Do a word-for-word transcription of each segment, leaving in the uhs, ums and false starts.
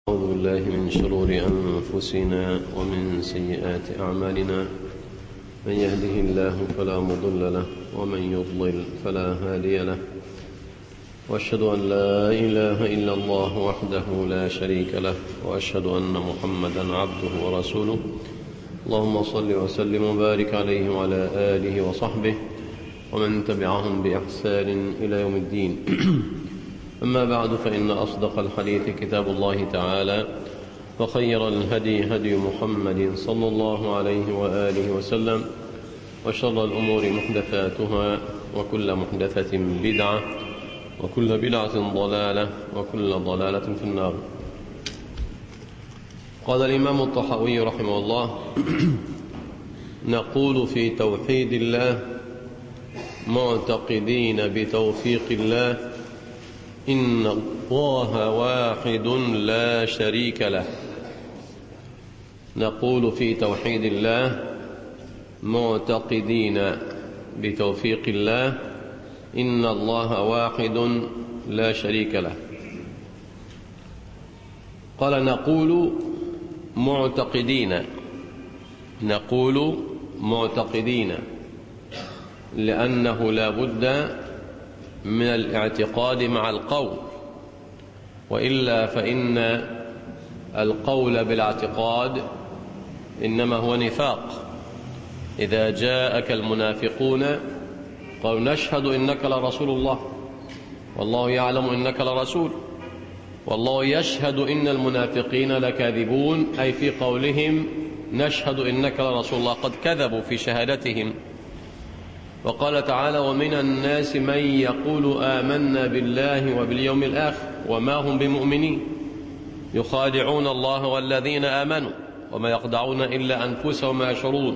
أعوذ بالله من شرور أنفسنا ومن سيئات أعمالنا، من يهده الله فلا مضل له ومن يضلل فلا هادي له، وأشهد أن لا إله إلا الله وحده لا شريك له، وأشهد أن محمدا عبده ورسوله. اللهم صل وسلم وبارك عليه وعلى آله وصحبه ومن تبعهم بإحسان إلى يوم الدين. أما بعد، فإن أصدق الحديث كتاب الله تعالى، وخير الهدي هدي محمد صلى الله عليه وآله وسلم، وشر الأمور محدثاتها، وكل محدثة بدعة، وكل بدعة ضلالة، وكل ضلالة في النار. قال الإمام الطحاوي رحمه الله: نقول في توحيد الله معتقدين بتوفيق الله إن الله واحد لا شريك له. نقول في توحيد الله معتقدين بتوفيق الله إن الله واحد لا شريك له. قال: نقول معتقدين، نقول معتقدين لأنه لا بد من الاعتقاد مع القول، وإلا فإن القول بالاعتقاد إنما هو نفاق. إذا جاءك المنافقون قالوا: نشهد إنك لرسول الله والله يعلم إنك لرسول، والله يشهد إن المنافقين لكاذبون، أي في قولهم نشهد إنك لرسول الله، قد كذبوا في شهادتهم. وقال تعالى: ومن الناس من يقول آمنا بالله وباليوم الآخر وما هم بمؤمنين يخادعون الله والذين آمنوا وما يخدعون إلا أنفسهم وما يشعرون.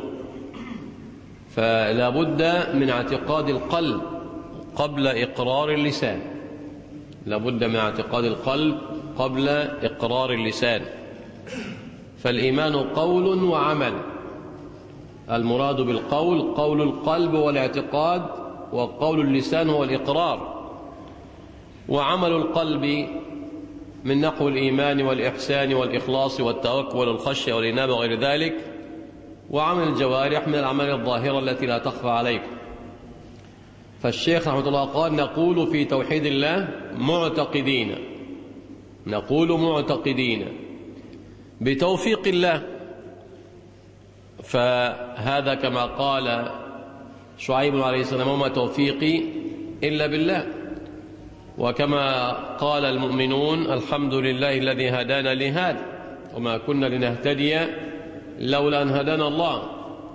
فلا بد من اعتقاد القلب قبل إقرار اللسان، لا بد من اعتقاد القلب قبل إقرار اللسان. فالإيمان قول وعمل. المراد بالقول قول القلب والاعتقاد، وقول اللسان هو الإقرار. وعمل القلب من نحو الإيمان والإحسان والإخلاص والتوكل والخشية والإنابة وغير ذلك، وعمل الجوارح من الأعمال الظاهرة التي لا تخفى عليكم. فالشيخ رحمه الله قال: نقول في توحيد الله معتقدين، نقول معتقدين بتوفيق الله. فهذا كما قال شعيب عليه السلام: وما توفيقي إلا بالله. وكما قال المؤمنون: الحمد لله الذي هدانا لهذا وما كنا لنهتدي لولا أن هدانا الله.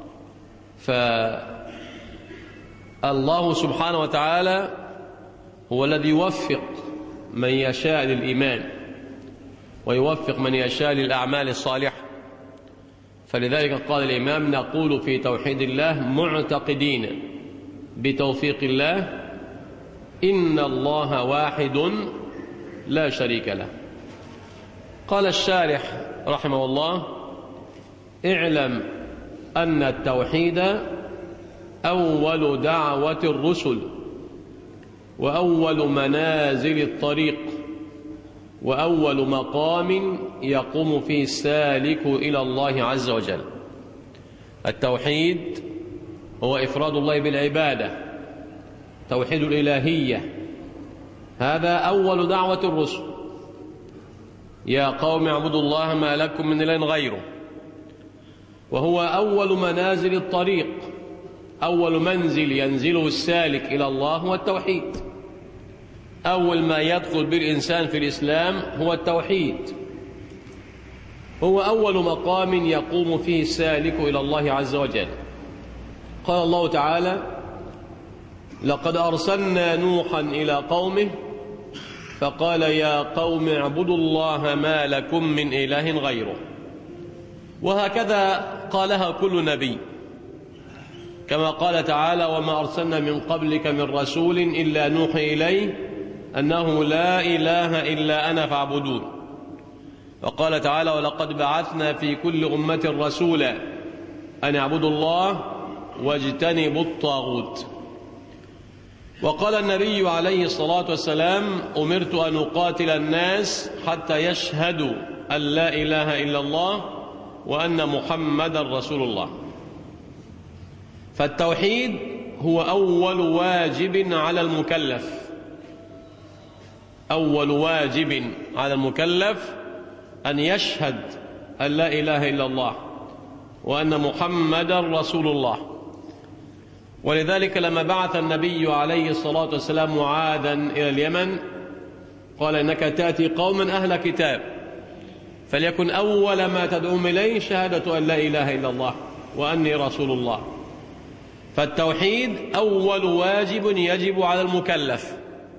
فالله سبحانه وتعالى هو الذي يوفق من يشاء للإيمان ويوفق من يشاء للأعمال الصالحة. فلذلك قال الإمام: نقول في توحيد الله معتقدين بتوفيق الله إن الله واحد لا شريك له. قال الشارح رحمه الله: اعلم أن التوحيد أول دعوة الرسل، وأول منازل الطريق، وأول مقام يقوم فيه السالك إلى الله عز وجل. التوحيد هو إفراد الله بالعبادة، توحيد الإلهية. هذا أول دعوة الرسل: يا قوم اعبدوا الله ما لكم من إله غيره. وهو أول منازل الطريق، أول منزل ينزله السالك إلى الله هو التوحيد. أول ما يدخل بالإنسان في الإسلام هو التوحيد. هو أول مقام يقوم فيه السالك إلى الله عز وجل. قال الله تعالى: لقد أرسلنا نوحا إلى قومه فقال يا قوم اعبدوا الله ما لكم من إله غيره. وهكذا قالها كل نبي، كما قال تعالى: وما أرسلنا من قبلك من رسول إلا نوحي إليه أنه لا إله إلا أنا فاعبدون. وقال تعالى: ولقد بعثنا في كل أمة رسولا أن اعبدوا الله واجتنبوا الطاغوت. وقال النبي عليه الصلاة والسلام: أمرت أن أقاتل الناس حتى يشهدوا أن لا إله إلا الله وأن محمدا رسول الله. فالتوحيد هو أول واجب على المكلف، أول واجب على المكلف أن يشهد أن لا إله إلا الله وأن محمدا رسول الله. ولذلك لما بعث النبي عليه الصلاة والسلام معاذا إلى اليمن قال إنك تأتي قوما أهل كتاب فليكن أول ما تدعوهم إليه شهادة أن لا إله إلا الله وأني رسول الله. فالتوحيد أول واجب يجب على المكلف،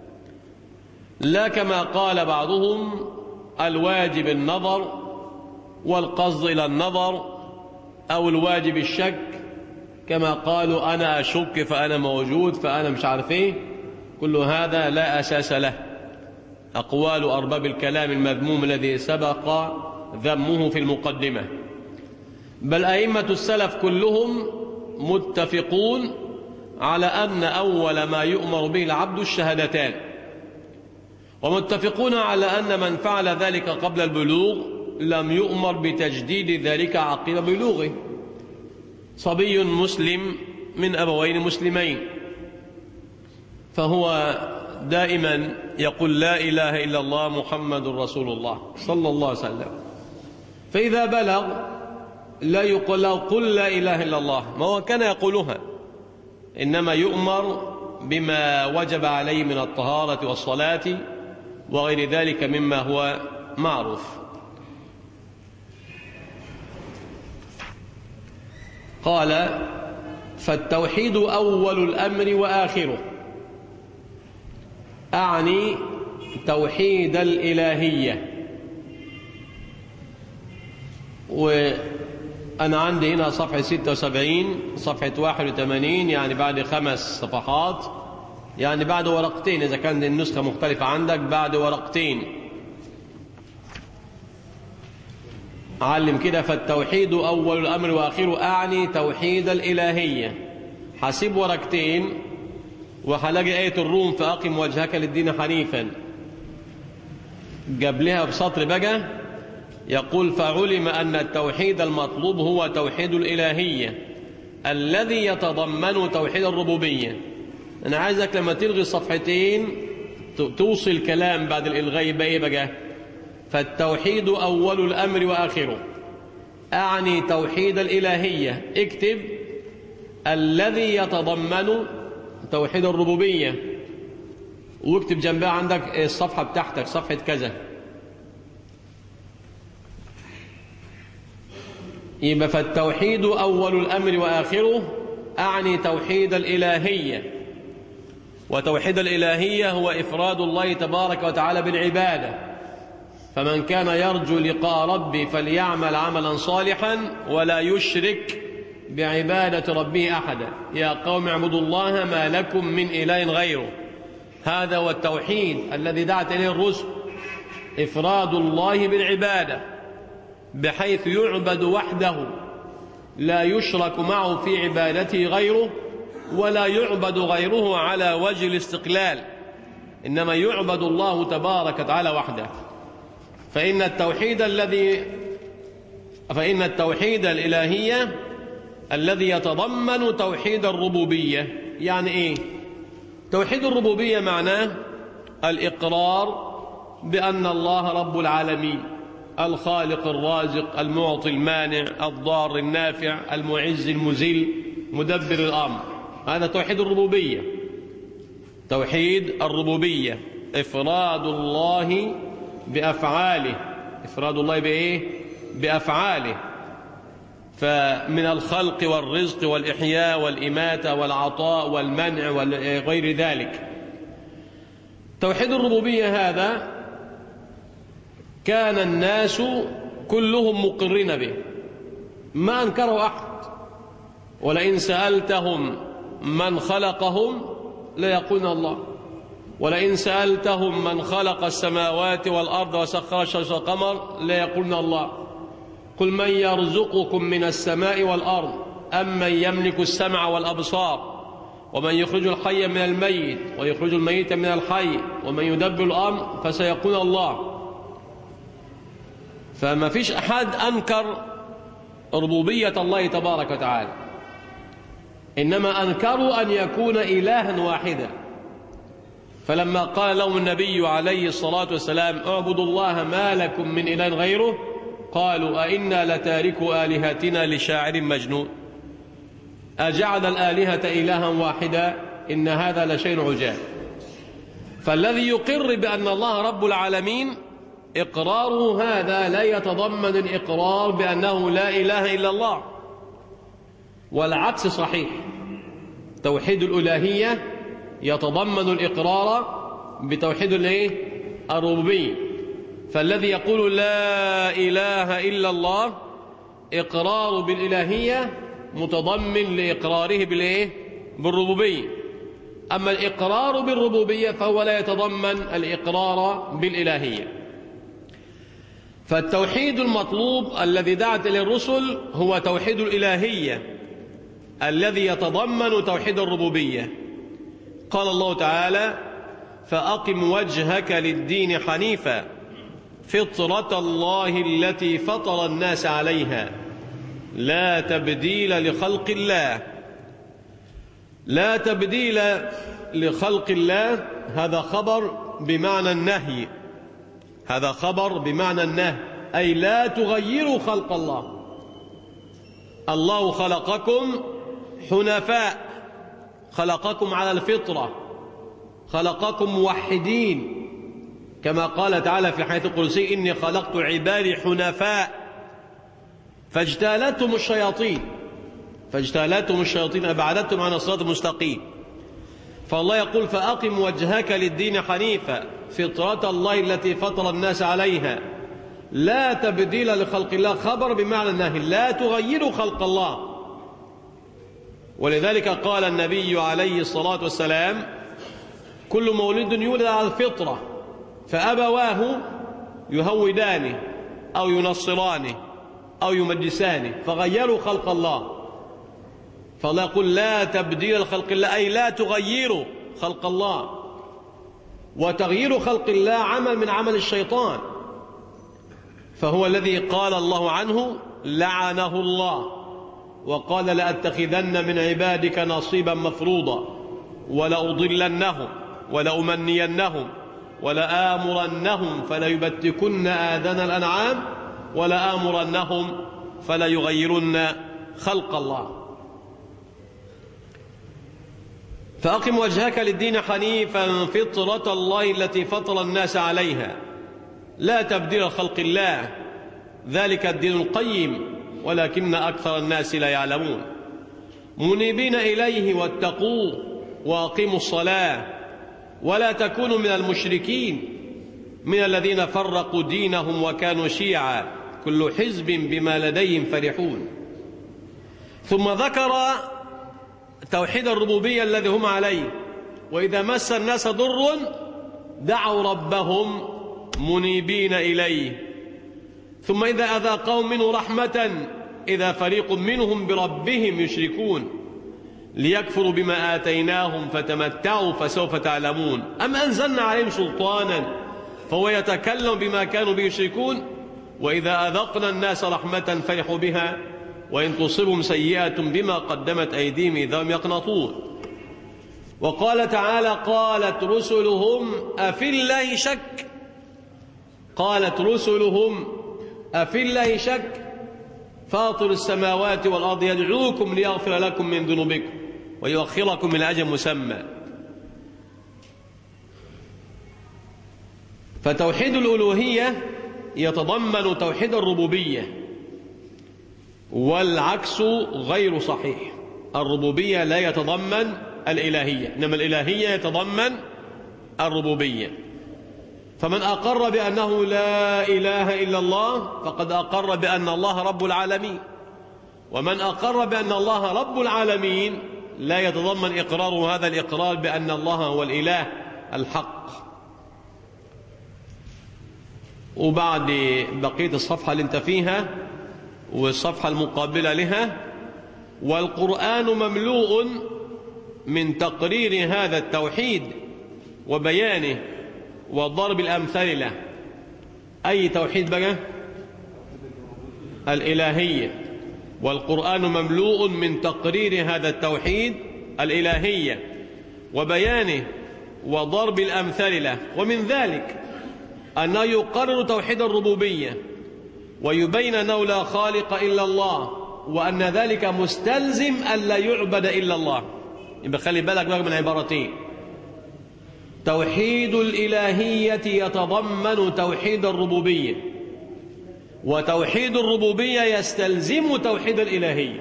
لا كما قال بعضهم الواجب النظر والقصد إلى النظر، أو الواجب الشك كما قالوا أنا أشك فأنا موجود فأنا مش عارف إيه. كل هذا لا أساس له، أقوال أرباب الكلام المذموم الذي سبق ذمه في المقدمة. بل أئمة السلف كلهم متفقون على أن أول ما يؤمر به العبد الشهادتان، ومتفقون على أن من فعل ذلك قبل البلوغ لم يؤمر بتجديد ذلك عقب بلوغه. صبي مسلم من أبوين مسلمين فهو دائما يقول لا إله إلا الله محمد رسول الله صلى الله عليه وسلم. فإذا بلغ لا يقول له قل لا إله إلا الله، ما هو كان يقولها، إنما يؤمر بما وجب عليه من الطهارة والصلاة وغير ذلك مما هو معروف. قال فالتوحيد أول الأمر وآخره، أعني توحيد الإلهية. وأنا عندي هنا صفحة ستة وسبعين صفحة واحد وثمانين، يعني بعد خمس صفحات، يعني بعد ورقتين إذا كانت النسخة مختلفة عندك، بعد ورقتين. علم كده فالتوحيد أول الأمر وآخره أعني توحيد الإلهية. حسب ورقتين وهلاقي آية الروم فأقم وجهك للدين حنيفا قبلها بسطر بقى يقول فعلم أن التوحيد المطلوب هو توحيد الإلهية الذي يتضمن توحيد الربوبية. أنا عايزك لما تلغي الصفحتين توصل الكلام بعد الإلغاء بأي بقى فالتوحيد أول الأمر وآخره أعني توحيد الإلهية. اكتب الذي يتضمن توحيد الربوبية واكتب جنبها عندك الصفحة بتاعتك صفحة كذا. يبقى فالتوحيد أول الأمر وآخره أعني توحيد الإلهية. وتوحيد الإلهية هو إفراد الله تبارك وتعالى بالعبادة. فمن كان يرجو لقاء ربه فليعمل عملا صالحا ولا يشرك بعبادة ربه أحدا. يا قوم اعبدوا الله ما لكم من إله غيره. هذا هو التوحيد الذي دعت إليه الرسل، إفراد الله بالعبادة بحيث يعبد وحده لا يشرك معه في عبادته غيره، ولا يعبد غيره على وجه الاستقلال، إنما يعبد الله تبارك وتعالى وحده. فإن التوحيد الذي فإن التوحيد الإلهية الذي يتضمن توحيد الربوبية. يعني إيه توحيد الربوبية؟ معناه الإقرار بأن الله رب العالمين، الخالق الرازق المعطي المانع الضار النافع المعز المذل مدبر الأمر. هذا توحيد الربوبية. توحيد الربوبية إفراد الله بأفعاله. إفراد الله بإيه؟ بأفعاله. فمن الخلق والرزق والإحياء والإماتة والعطاء والمنع وغير ذلك. توحيد الربوبية هذا كان الناس كلهم مقرين به، ما أنكره أحد. ولئن سألتهم من خلقهم ليقولون الله، ولئن سألتهم من خلق السماوات والأرض وسخر الشمس والقمر ليقولون الله. قل من يرزقكم من السماء والأرض أم من يملك السمع والأبصار ومن يخرج الحي من الميت ويخرج الميت من الحي ومن يدبر الأمر فسيقول الله. فما فيش أحد أنكر ربوبية الله تبارك وتعالى، إنما أنكروا أن يكون إلها واحدا. فلما قال لهم النبي عليه الصلاة والسلام اعبدوا الله ما لكم من إله غيره، قالوا أئنا لتاركوا آلهتنا لشاعر مجنون أجعل الآلهة إلها واحدا إن هذا لشيء عجاب. فالذي يقر بأن الله رب العالمين إقراره هذا لا يتضمن الإقرار بأنه لا إله إلا الله، والعكس صحيح. توحيد الإلهية يتضمن الإقرار بتوحيد الربوبية. فالذي يقول لا إله إلا الله إقرار بالإلهية متضمن لإقراره بالربوبية. أما الإقرار بالربوبية فهو لا يتضمن الإقرار بالإلهية. فالتوحيد المطلوب الذي دعت إليه الرسل هو توحيد الإلهية الذي يتضمن توحيد الربوبية. قال الله تعالى فأقم وجهك للدين حنيفا فطرة الله التي فطر الناس عليها لا تبديل لخلق الله. لا تبديل لخلق الله هذا خبر بمعنى النهي، هذا خبر بمعنى النهي، أي لا تغيروا خلق الله. الله خلقكم حنفاء، خلقكم على الفطرة، خلقكم موحدين، كما قال تعالى في حديث القدسي إني خلقت عبادي حنفاء فاجتالتهم الشياطين فاجتالتهم الشياطين أبعدتهم عن الصراط المستقيم. فالله يقول فأقم وجهك للدين حنيفا فطرة الله التي فطر الناس عليها لا تبديل لخلق الله، خبر بمعنى النهي، لا تغيروا خلق الله. ولذلك قال النبي عليه الصلاة والسلام كل مولود يولد على الفطرة فأبواه يهودانه أو ينصرانه أو يمجسانه فغيروا خلق الله. فالله يقول لا تبديل لخلق الله، أي لا تغيروا خلق الله. وتغيير خلق الله عمل من عمل الشيطان، فهو الذي قال الله عنه لعنه الله وقال لأتخذن من عبادك نصيبا مفروضا ولأضلنهم ولأمنينهم ولآمرنهم فليبتكن آذان الأنعام ولآمرنهم فليغيرن خلق الله. فأقم وجهك للدين حنيفا فطرة الله التي فطر الناس عليها لا تبديل خلق الله ذلك الدين القيم ولكن أكثر الناس لا يعلمون. منيبين إليه واتقوه وأقيموا الصلاة ولا تكونوا من المشركين من الذين فرقوا دينهم وكانوا شيعا كل حزب بما لديهم فرحون. ثم ذكر توحيد الربوبية الذي هم عليه، وإذا مس الناس ضر دعوا ربهم منيبين إليه ثم إذا أذاقهم منه رحمة إذا فريق منهم بربهم يشركون ليكفروا بما آتيناهم فتمتعوا فسوف تعلمون أم أنزلنا عليهم سلطانا فهو يتكلم بما كانوا به يشركون. وإذا أذقنا الناس رحمة فرحوا بها وإن تصبهم سيئة بما قدمت أيديهم إذا هم يقنطون. وقال تعالى قالت رسلهم أفي الله شك قالت رسلهم أفي الله شك فاطر السماوات والأرض يدعوكم ليغفر لكم من ذنوبكم ويؤخركم من أجل مسمى. فتوحيد الألوهية يتضمن توحيد الربوبية والعكس غير صحيح. الربوبية لا يتضمن الإلهية إنما الإلهية يتضمن الربوبية. فمن أقر بأنه لا إله إلا الله فقد أقر بأن الله رب العالمين، ومن أقر بأن الله رب العالمين لا يتضمن إقراره هذا الإقرار بأن الله هو الإله الحق. وبعد بقية الصفحة اللي انت فيها والصفحة المقابلة لها والقرآن مملوء من تقرير هذا التوحيد وبيانه وضرب الأمثال له. أي توحيد بقى؟ الإلهية، والقرآن مملوء من تقرير هذا التوحيد الإلهية وبيانه وضرب الأمثال له. ومن ذلك أنه يقرر توحيد الربوبية ويبين أنه لا خالق إلا الله، وأن ذلك مستلزم أن لا يعبد إلا الله. يبقى خلي بالك بقى من عبارتين: توحيد الإلهية يتضمن توحيد الربوبية، وتوحيد الربوبية يستلزم توحيد الإلهية.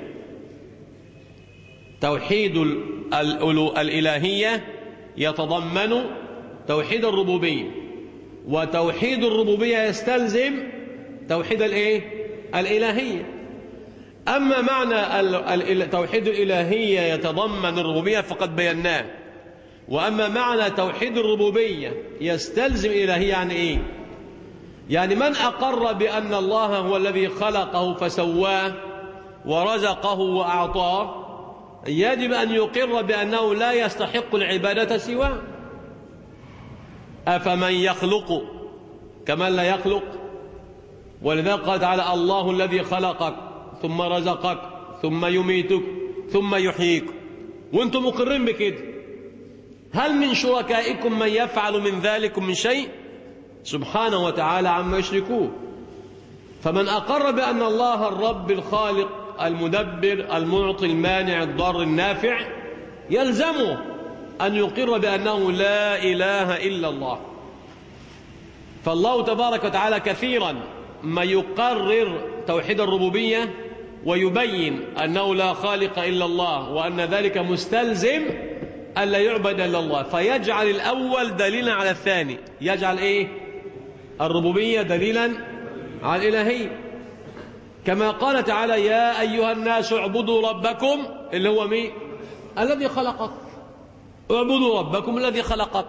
توحيد الإلهية يتضمن توحيد الربوبية، وتوحيد الربوبية يستلزم توحيد الايه؟ الإلهية. أما معنى توحيد الإلهية يتضمن الربوبية فقد بيناه، وأما معنى توحيد الربوبية يستلزم الإلهية يعني إيه؟ يعني من أقر بأن الله هو الذي خلقه فسواه ورزقه وأعطاه يجب أن يقر بأنه لا يستحق العبادة سواه. أفمن يخلق كمن لا يخلق؟ ولذلك قال تعالى: الله الذي خلقك ثم رزقك ثم يميتك ثم يحييك. وانتم مقرين بكده. هل من شركائكم من يفعل من ذلك من شيء؟ سبحانه وتعالى عما يشركون. فمن أقر بأن الله الرب الخالق المدبر المعطي المانع الضار النافع يلزمه أن يقر بأنه لا إله إلا الله. فالله تبارك وتعالى كثيرا ما يقرر توحيد الربوبية ويبين أنه لا خالق إلا الله، وأن ذلك مستلزم ألا يعبد إلا الله، فيجعل الأول دليلا على الثاني. يجعل إيه؟ الربوبية دليلا على الإلهية، كما قال تعالى: يا أيها الناس اعبدوا ربكم، اللي هو مين؟ الذي خلقك. اعبدوا ربكم الذي خلقك.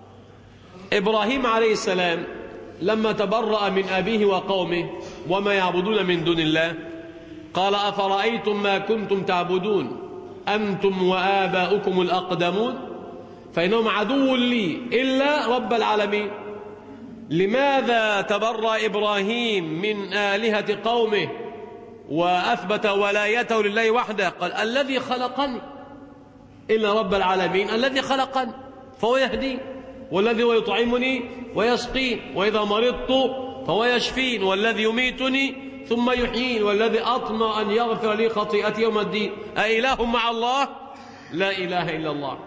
إبراهيم عليه السلام لما تبرأ من أبيه وقومه وما يعبدون من دون الله قال: أفرأيتم ما كنتم تعبدون أنتم وآباؤكم الأقدمون فإنهم عدو لي إلا رب العالمين. لماذا تبرأ إبراهيم من آلهة قومه وأثبت ولايته لله وحده؟ قال: الذي خلقني، إلا رب العالمين الذي خلقني فهو يهدي، والذي هو يطعمني ويسقين، وإذا مرضت فهو يشفين، والذي يميتني ثم يحيين، والذي أطمع أن يغفر لي خطيئتي يوم الدين. أإله مع الله؟ لا إله إلا الله.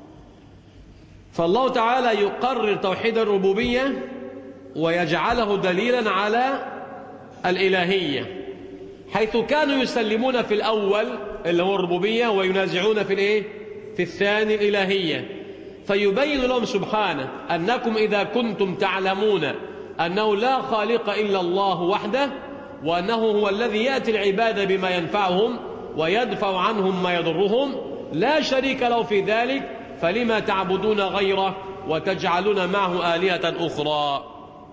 فالله تعالى يقرر توحيد الربوبية ويجعله دليلا على الإلهية، حيث كانوا يسلمون في الأول اللي هو الربوبية وينازعون في الإيه؟ في الثاني الإلهية. فيبين لهم سبحانه أنكم إذا كنتم تعلمون أنه لا خالق إلا الله وحده، وأنه هو الذي يأتي العباد بما ينفعهم ويدفع عنهم ما يضرهم، لا شريك له في ذلك، فلما تعبدون غيره وتجعلون معه آلهة أخرى.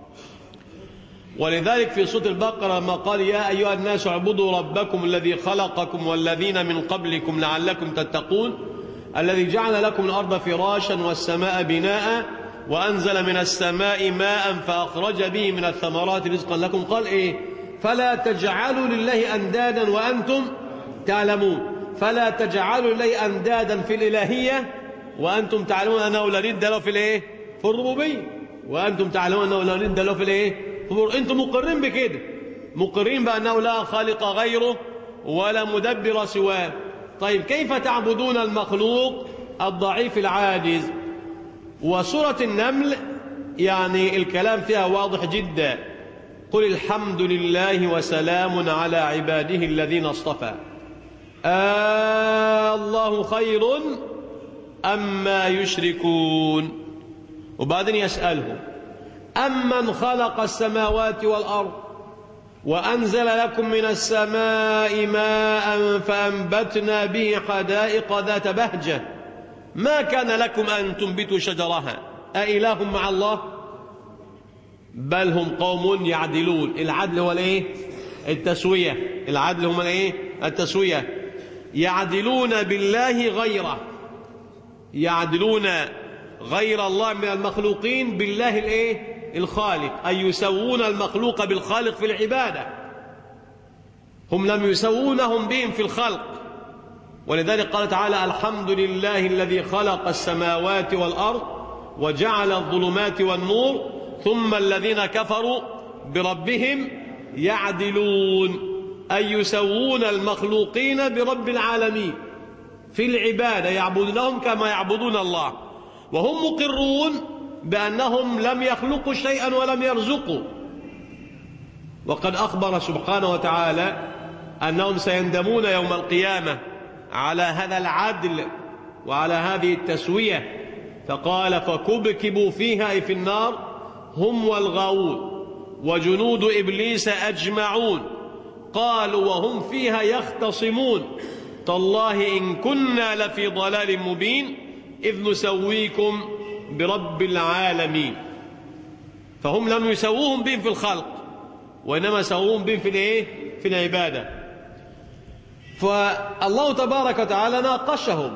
ولذلك في سورة البقرة ما قال: يا أيها الناس اعبدوا ربكم الذي خلقكم والذين من قبلكم لعلكم تتقون الذي جعل لكم الأرض فراشا والسماء بناء وأنزل من السماء ماء فأخرج به من الثمرات رزقا لكم. قال إيه؟ فلا تجعلوا لله أندادا وأنتم تعلمون. فلا تجعلوا لله أندادا في الإلهية وأنتم تعلمون أنه لا ند له في الإيه؟ في الربوبية. وأنتم تعلمون أنه لا ند له في الإيه؟ أنتم مقرين بكده، مقرين بأنه لا خالق غيره ولا مدبر سواه. طيب كيف تعبدون المخلوق الضعيف العاجز؟ وسورة النمل يعني الكلام فيها واضح جدا: قل الحمد لله وسلام على عباده الذين اصطفى آه الله خير أما يشركون. وبعدين يسأله: أمن خلق السماوات والأرض وأنزل لكم من السماء ماء فأنبتنا به حدائق ذات بهجة ما كان لكم أن تنبتوا شجرها أإله مع الله بل هم قوم يعدلون. العدل هو الايه؟ التسوية. العدل هم الايه؟ التسوية. يعدلون بالله غيره، يعدلون غير الله من المخلوقين بالله الايه؟ الخالق، أي يسوون المخلوق بالخالق في العبادة. هم لم يسوونهم بهم في الخلق، ولذلك قال تعالى: الحمد لله الذي خلق السماوات والأرض وجعل الظلمات والنور ثم الذين كفروا بربهم يعدلون، أي يسوون المخلوقين برب العالمين في العبادة، يعبدونهم كما يعبدون الله، وهم مقرون بأنهم لم يخلقوا شيئا ولم يرزقوا. وقد أخبر سبحانه وتعالى أنهم سيندمون يوم القيامة على هذا العدل وعلى هذه التسوية، فقال: فكبكبوا فيها أي في النار هم والغاوون وجنود إبليس أجمعون، قالوا وهم فيها يختصمون: تالله إن كنا لفي ضلال مبين إذ نسويكم برب العالمين. فهم لم يسووهم بهم في الخلق، وإنما سووهم بهم في الإيه؟ في العبادة. فالله تبارك وتعالى ناقشهم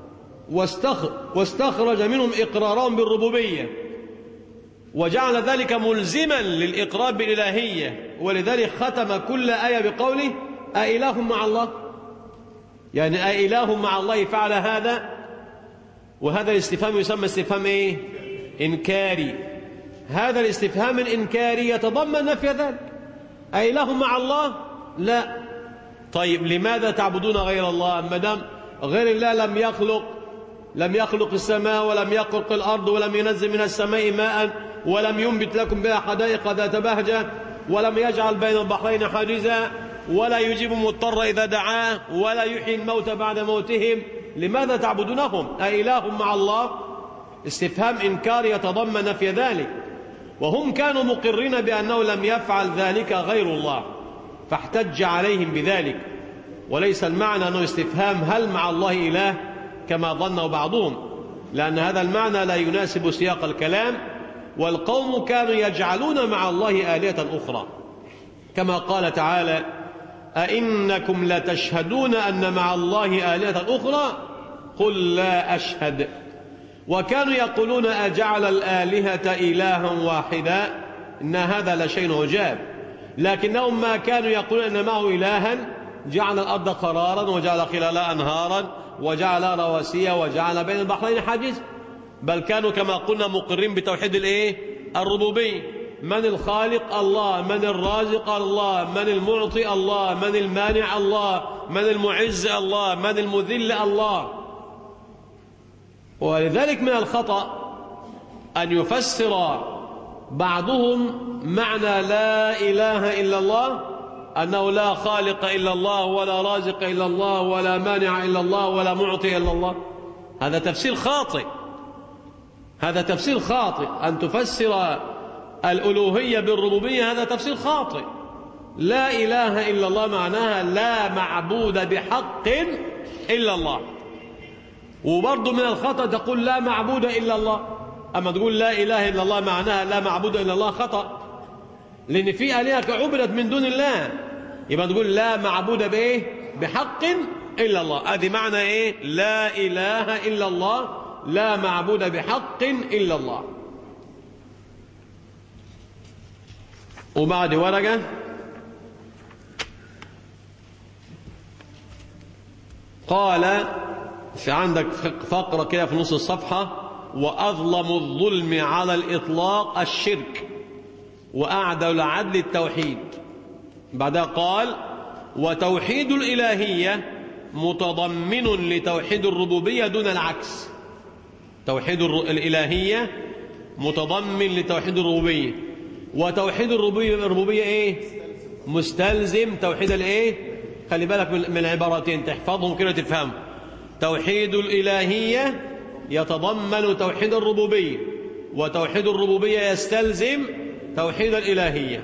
واستخرج منهم إقرارهم بالربوبية، وجعل ذلك ملزما للإقرار بالإلهية، ولذلك ختم كل آية بقوله: أإله مع الله؟ يعني أإله مع الله فعل هذا؟ وهذا الاستفهام يسمى استفهام إيه؟ إنكاري. هذا الاستفهام الإنكاري يتضمن نفي ذلك. أإله مع الله؟ لا. طيب لماذا تعبدون غير الله؟ ما دام غير الله لم يخلق لم يخلق السماء ولم يخلق الأرض ولم ينزل من السماء ماء ولم ينبت لكم بها حدائق ذات بهجة ولم يجعل بين البحرين حاجزا ولا يجيب مضطر إذا دعاه ولا يحيي الموتى بعد موتهم، لماذا تعبدونهم؟ أإله مع الله؟ استفهام إنكار يتضمن نفي ذلك، وهم كانوا مقرين بأنه لم يفعل ذلك غير الله، فاحتج عليهم بذلك. وليس المعنى أنه استفهام هل مع الله إله كما ظنوا بعضهم، لأن هذا المعنى لا يناسب سياق الكلام، والقوم كانوا يجعلون مع الله آلهة أخرى، كما قال تعالى: أئنكم لتشهدون أن مع الله آلهة أخرى قل لا أشهد. وكانوا يقولون: أجعل الآلهة إلها واحدا إن هذا لشيء عجاب. لكنهم ما كانوا يقولون أن معه إلها جعل الأرض قرارا وجعل خلالها أنهارا وجعل رواسي وجعل بين البحرين حاجز، بل كانوا كما قلنا مقرين بتوحيد الإيه؟ الربوبية. من الخالق؟ الله. من الرازق؟ الله. من المعطي؟ الله. من المانع؟ الله. من المعز؟ الله. من المذل؟ الله. ولذلك من الخطأ أن يفسر بعضهم معنى لا إله إلا الله أنه لا خالق إلا الله ولا رازق إلا الله ولا مانع إلا الله ولا معطي إلا الله. هذا تفسير خاطئ، هذا تفسير خاطئ. أن تفسر الألوهية بالربوبية هذا تفسير خاطئ. لا إله إلا الله معناها لا معبود بحق إلا الله. وبرضه من الخطأ تقول لا معبود إلا الله، أما تقول لا إله إلا الله معناها لا معبود إلا الله، خطأ، لأن في آلهة عبدت من دون الله، يبقى تقول لا معبود بإيه؟ بحق إلا الله. هذه معنى إيه؟ لا إله إلا الله، لا معبود بحق إلا الله. وبعد ورقة قال في عندك فقرة كده في نص الصفحة: وأظلم الظلم على الإطلاق الشرك وأعدل العدل التوحيد. بعدها قال: وتوحيد الإلهية متضمن لتوحيد الربوبية دون العكس. توحيد الإلهية متضمن لتوحيد الربوبية، وتوحيد الربوبية إيه؟ مستلزم توحيد الإيه؟ خلي بالك من العبارتين تحفظهم كده تفهم. توحيد الإلهية يتضمن توحيد الربوبية، وتوحيد الربوبية يستلزم توحيد الإلهية.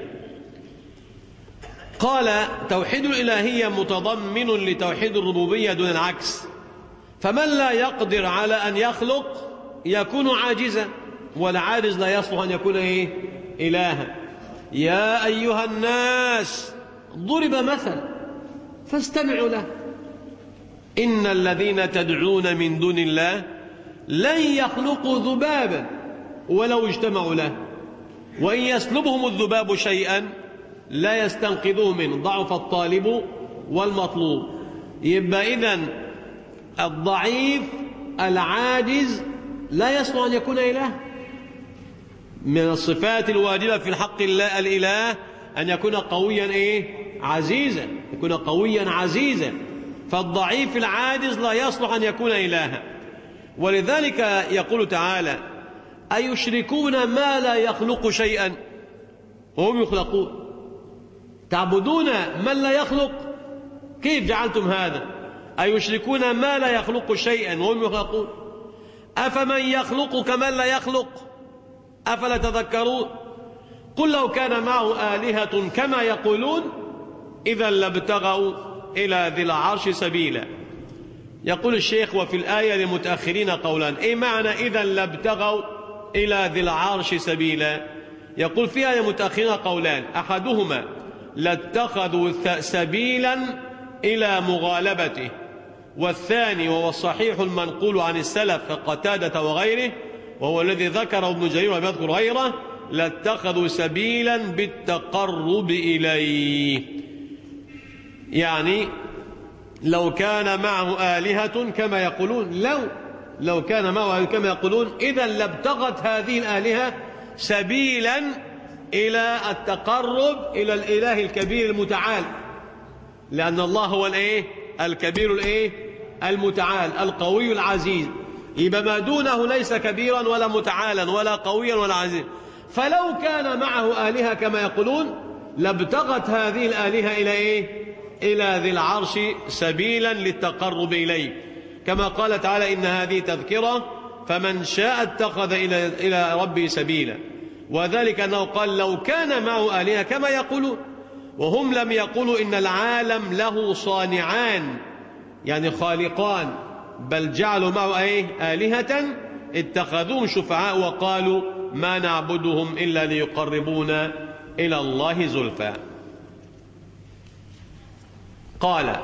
قال: توحيد الإلهية متضمن لتوحيد الربوبية دون العكس، فمن لا يقدر على أن يخلق يكون عاجزا، والعاجز لا يصلح أن يكون إيه؟ إلها. يا أيها الناس ضرب مثل فاستمعوا له، إن الذين تدعون من دون الله لن يخلقوا ذبابا ولو اجتمعوا له، وإن يسلبهم الذباب شيئا لا يستنقذوه منه، ضعف الطالب والمطلوب. يبقى إذن الضعيف العاجز لا يصلح أن يكون إله. من الصفات الواجبة في الحق الله الإله أن يكون قويا إيه؟ عزيزا، يكون قويا عزيزا. فالضعيف العاجز لا يصلح أن يكون إلها. ولذلك يقول تعالى: أيشركون ما لا يخلق شيئا وهم يخلقون؟ تعبدون من لا يخلق؟ كيف جعلتم هذا؟ أيشركون ما لا يخلق شيئا وهم يخلقون؟ أفمن يخلق كمن لا يخلق؟ أفلا تذكرون؟ قل لو كان معه آلهة كما يقولون إذا لابتغوا إلى ذي العرش سبيلا. يقول الشيخ: وفي الآية للمتأخرين قولان. إيه معنى إذا لابتغوا إلى ذي العرش سبيلا؟ يقول فيها للمتأخرين قولان: أحدهما لاتخذوا سبيلا إلى مغالبته، والثاني وهو الصحيح المنقول عن السلف كقتادة وغيره، وهو الذي ذكره ابن جرير ولم يذكر غيره، لاتخذوا سبيلا بالتقرب إليه. يعني لو كان معه آلهة كما يقولون، لو لو كان معه آلهة كما يقولون إذا لابتغت هذه الآلهة سبيلا إلى التقرب إلى الإله الكبير المتعال، لأن الله هو الإيه؟ الكبير الإيه؟ المتعال القوي العزيز. يبقى ما دونه ليس كبيرا ولا متعالا ولا قويا ولا عزيزا. فلو كان معه آلهة كما يقولون لابتغت هذه الآلهة إلى إيه؟ إلى ذي العرش سبيلا للتقرب إليه، كما قال تعالى: إن هذه تذكرة فمن شاء اتخذ إلى إلى ربه سبيلا. وذلك أنه قال: لو كان معه آلهة كما يقولون، وهم لم يقولوا إن العالم له صانعان يعني خالقان، بل جعلوا معه أيه؟ آلهة اتخذوهم شفعاء وقالوا ما نعبدهم إلا ليقربونا إلى الله زلفى. قال: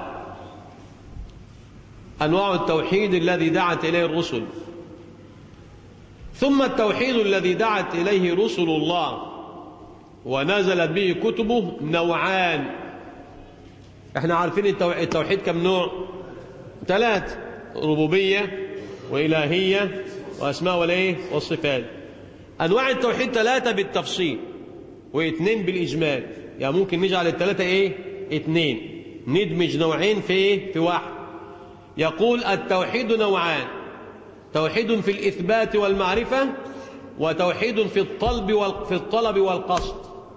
أنواع التوحيد الذي دعت إليه الرسل. ثم التوحيد الذي دعت إليه رسل الله ونزلت به كتبه نوعان. احنا عارفين التوحيد كم نوع؟ ثلاث: ربوبية وإلهية وأسماء والإيه؟ والصفات. أنواع التوحيد ثلاثة بالتفصيل واثنين بالإجمال. يعني ممكن نجعل الثلاثة إيه؟ اثنين، ندمج نوعين في إيه؟ في واحد. يقول: التوحيد نوعان: توحيد في الإثبات والمعرفة، وتوحيد في الطلب في الطلب والقصد.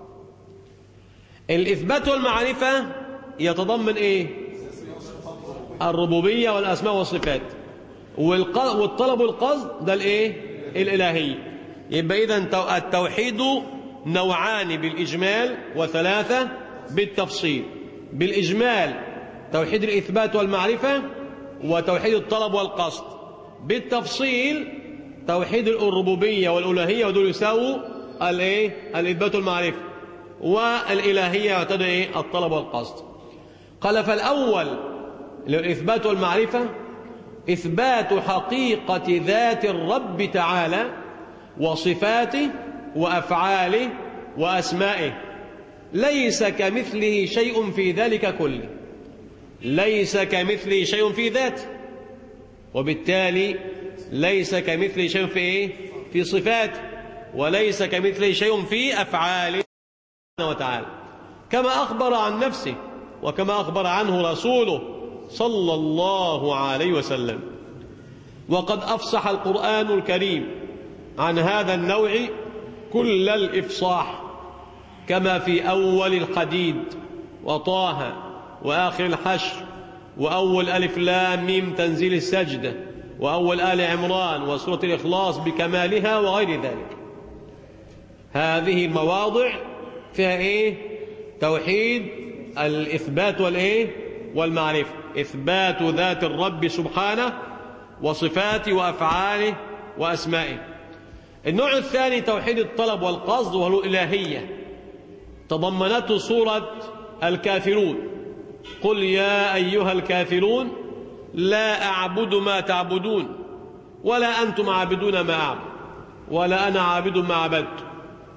الإثبات والمعرفة يتضمن إيه؟ الربوبية والأسماء والصفات، والطلب والقصد ده الإيه؟ الإلهية. يبقى إذن التوحيد نوعان بالإجمال وثلاثة بالتفصيل. بالإجمال توحيد الإثبات والمعرفة وتوحيد الطلب والقصد. بالتفصيل توحيد الربوبية والألوهية، ودول يساووا الايه؟ الإثبات والمعرفة، والإلهية يعتبر ايه؟ الطلب والقصد. قال: فالأول للإثبات والمعرفة إثبات حقيقة ذات الرب تعالى وصفاته وأفعاله وأسمائه، ليس كمثله شيء في ذلك كله. ليس كمثله شيء في ذاته، وبالتالي ليس كمثله شيء في إيه؟ في صفاته، وليس كمثله شيء في أفعاله وتعالى، كما أخبر عن نفسه وكما أخبر عنه رسوله صلى الله عليه وسلم. وقد أفصح القرآن الكريم عن هذا النوع كل الإفصاح، كما في أول الحديد وطه وآخر الحشر وأول ألف لام ميم تنزيل السجدة وأول آل عمران وسورة الإخلاص بكمالها وغير ذلك. هذه المواضع فيها إيه؟ توحيد الإثبات والإيه؟ والمعرفة، إثبات ذات الرب سبحانه وصفاته وأفعاله وأسمائه. النوع الثاني توحيد الطلب والقصد، وهو الإلهية، تضمنته سورة الكافرون: قل يا أيها الكافرون لا أعبد ما تعبدون ولا أنتم عابدون ما أعبد ولا أنا عابد ما عبدت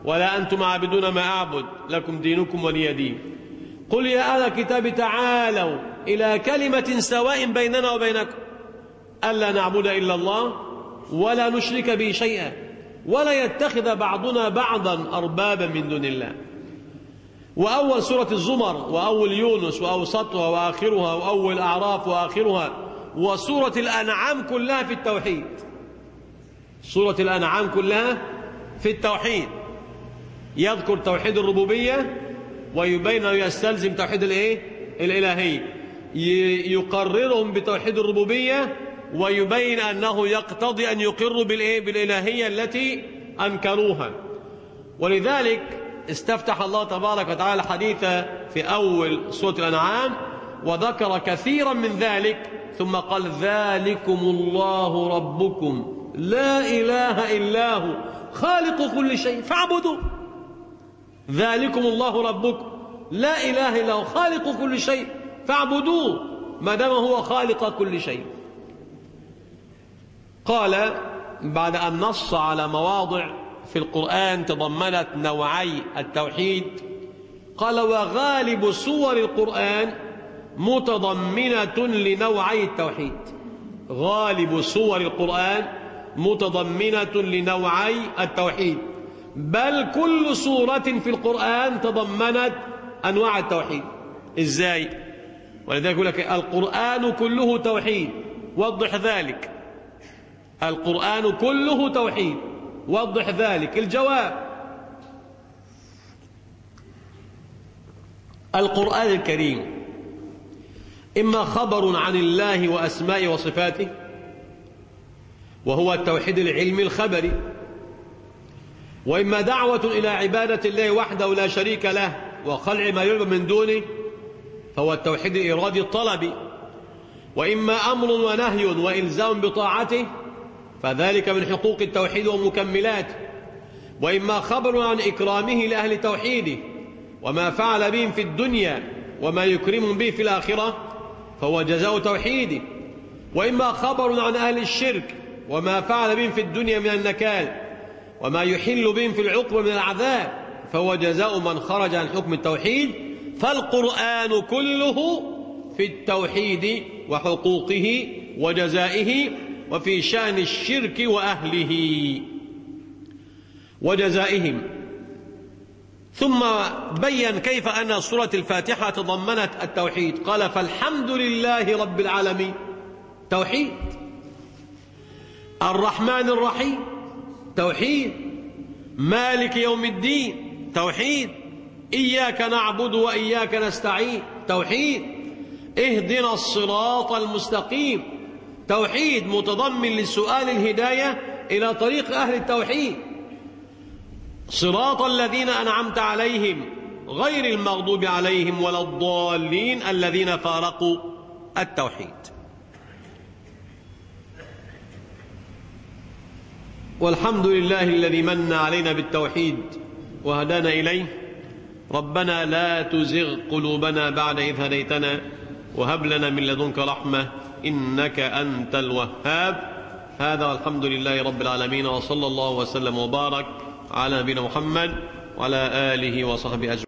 ولا أنتم عابدون ما أعبد لكم دينكم ولي دين. قل يا أهل الكتاب تعالوا إلى كلمة سواء بيننا وبينكم ألا نعبد إلا الله ولا نشرك به شيئا ولا يتخذ بعضنا بعضا أربابا من دون الله. وأول سورة الزمر وأول يونس وأوسطها وآخرها وأول أعراف وآخرها وسورة الأنعام كلها في التوحيد. سورة الأنعام كلها في التوحيد، يذكر توحيد الربوبية ويبين ويستلزم توحيد الايه الإلهية، يقررهم بتوحيد الربوبية ويبين أنه يقتضي أن يقروا بالايه بالإلهية التي أنكروها. ولذلك استفتح الله تبارك وتعالى الحديث في أول سورة الأنعام وذكر كثيرا من ذلك ثم قال ذلكم الله ربكم لا إله إلا هو خالق كل شيء فاعبدوا. ذلكم الله ربكم لا إله إلا هو خالق كل شيء فاعبدوه ما دام هو خالق كل شيء. قال بعد أن نص على مواضع في القرآن تضمنت نوعي التوحيد قال وغالب سور القرآن متضمنة لنوعي التوحيد. غالب سور القرآن متضمنة لنوعي التوحيد، بل كل سورة في القرآن تضمنت أنواع التوحيد. إزاي؟ ولذلك يقول لك القرآن كله توحيد وضح ذلك. القرآن كله توحيد وضح ذلك. الجواب القرآن الكريم إما خبر عن الله وأسمائه وصفاته وهو التوحيد العلمي الخبري، وإما دعوة إلى عبادة الله وحده لا شريك له وخلع ما يعبد من دونه فهو التوحيد الإرادي الطلبي، وإما أمر ونهي وإلزام بطاعته فذلك من حقوق التوحيد ومكملاته، وإما خبر عن إكرامه لأهل توحيده وما فعل بهم في الدنيا وما يكرمهم به في الآخرة فهو جزاء توحيده، وإما خبر عن أهل الشرك وما فعل بهم في الدنيا من النكال وما يحل بهم في العقبة من العذاب فهو جزاء من خرج عن حكم التوحيد. فالقرآن كله في التوحيد وحقوقه وجزائه وفي شأن الشرك وأهله وجزائهم. ثم بين كيف أن سورة الفاتحة تضمنت التوحيد قال فالحمد لله رب العالمين توحيد، الرحمن الرحيم توحيد، مالك يوم الدين توحيد، إياك نعبد وإياك نستعين توحيد، اهدنا الصراط المستقيم توحيد متضمن لسؤال الهداية إلى طريق أهل التوحيد، صراط الذين أنعمت عليهم غير المغضوب عليهم ولا الضالين الذين فارقوا التوحيد. والحمد لله الذي من علينا بالتوحيد وهدانا إليه. ربنا لا تزغ قلوبنا بعد إذ هديتنا وهب لنا من لدنك رحمة إنك أنت الوهاب. هذا والحمد لله رب العالمين وصلى الله وسلم وبارك على نبينا محمد وعلى آله وصحبه أجمعين.